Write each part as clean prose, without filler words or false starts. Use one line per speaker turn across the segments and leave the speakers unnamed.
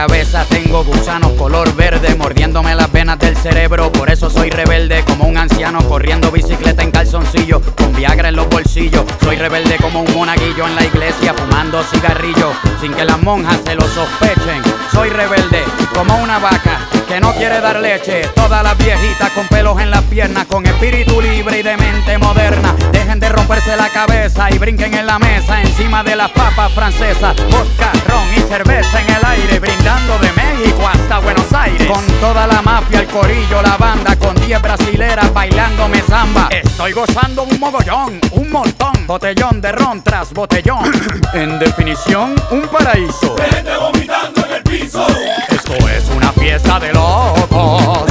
cabeza tengo gusanos color verde mordiéndome las venas del cerebro. Por eso soy rebelde como un anciano corriendo bicicleta en calzoncillo con Viagra en los bolsillos. Soy rebelde como un monaguillo en la iglesia fumando cigarrillo sin que las monjas se lo sospechen. Soy rebelde como una vaca que no quiere dar leche. Todas las viejitas con pelos en las piernas, con espíritu libre y de mente moderna, dejen de romperse la cabeza y brinquen en la mesa encima de las papas francesas. Vodka, ron y cerveza en el aire, brindando de México hasta Buenos Aires. Con toda la mafia, el corillo, la banda, con 10 brasileras bailándome samba. Estoy gozando un mogollón, un montón, botellón de ron tras botellón. En definición, un paraíso.
Gente vomitando en el piso.
Esto es una fiesta de locos.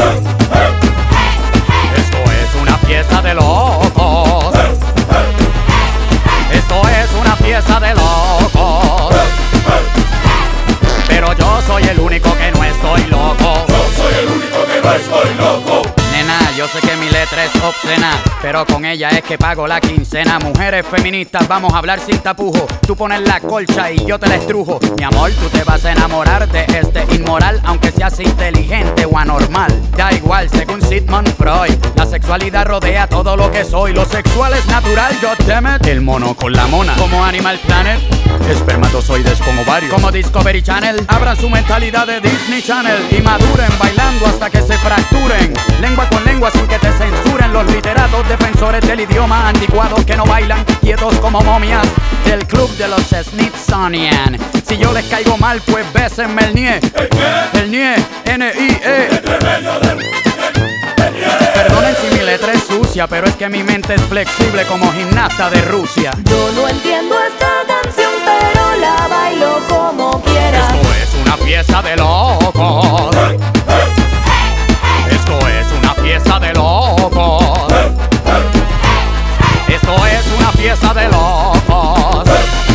Esto es una fiesta de locos. Esto es una fiesta de locos. Pero yo soy el único que no estoy loco.
Yo soy el único que no estoy loco.
Nena, yo sé que mi letra es obscena, pero con ella es que pago la quincena. Mujeres feministas, vamos a hablar sin tapujo. Tú pones la colcha y yo te la estrujo. Mi amor, tú te vas a enamorar de este inmoral, aunque seas inteligente o anormal. Da igual, según Sigmund Freud, la sexualidad rodea todo lo que soy. Lo sexual es natural, goddammit. El mono con la mona, como Animal Planet. Espermatozoides con ovarios, como Discovery Channel. Abran su mentalidad de Disney Channel y maduren bailando hasta que se fracturen. Lengua con lengua sin que te censuren. Los literatos defensores del idioma, anticuados que no bailan, quietos como momias del club de los Smithsonian. Si yo les caigo mal, pues bésenme el nie.
¿El qué?
El nie, N-I-E.
Entre medio del nie.
Perdonen si mi letra es sucia, pero es que mi mente es flexible como gimnasta de Rusia.
Yo no entiendo esta canción, pero la bailo como quiera.
Esto es una fiesta de locos. Esto es una fiesta de locos. Esto es una fiesta de locos.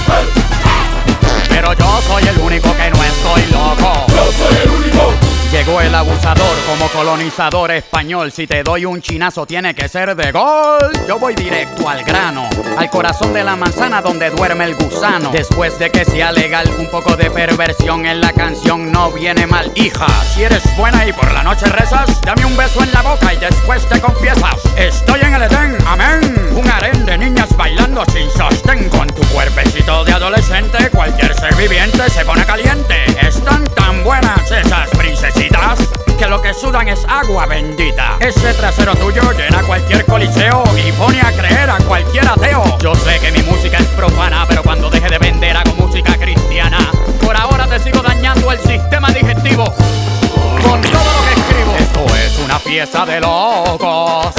Pero yo soy el único que no estoy loco.
Yo soy el único.
Llegó el abusador como colonizador español. Si te doy un chinazo tiene que ser de gol. Yo voy directo al grano, al corazón de la manzana donde duerme el gusano. Después de que sea legal, un poco de perversión en la canción no viene mal. Hija, si eres buena y por la noche rezas, dame un beso en la boca y después te confiesas. Estoy en el Edén, amén. Un harén de niñas bailando sin sostén. Con tu cuerpecito de adolescente, cualquier ser viviente se pone caliente. Están tan buenas esas princesitas que lo que sudan es agua bendita. Ese trasero tuyo llena cualquier coliseo y pone a creer a cualquier ateo. Yo sé que mi música es profana, pero cuando deje de vender hago música cristiana. Por ahora te sigo dañando el sistema digestivo con todo lo que escribo. Esto es una fiesta de locos.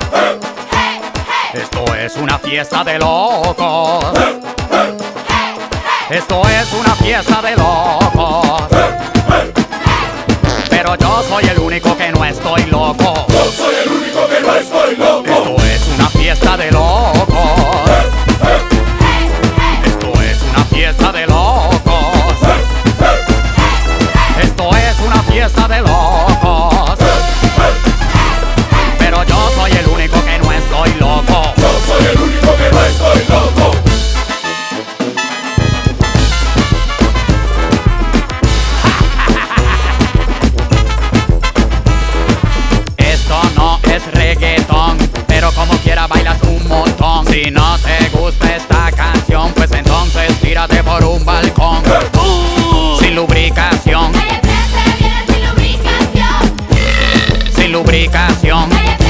Esto es una fiesta de locos. Esto es una fiesta de locos. Pero yo soy el único que no estoy loco.
Yo soy el único que no estoy loco.
Esto es una fiesta de locos. Esto es una fiesta de locos. Esto es una fiesta de locos. Pero yo soy el único que no estoy loco.
Yo soy el único que no estoy loco.
Reggaetón, pero como quiera bailas un montón. Si no te gusta esta canción, pues entonces tírate por un balcón. Sin lubricación.
Sin lubricación.
Sin lubricación.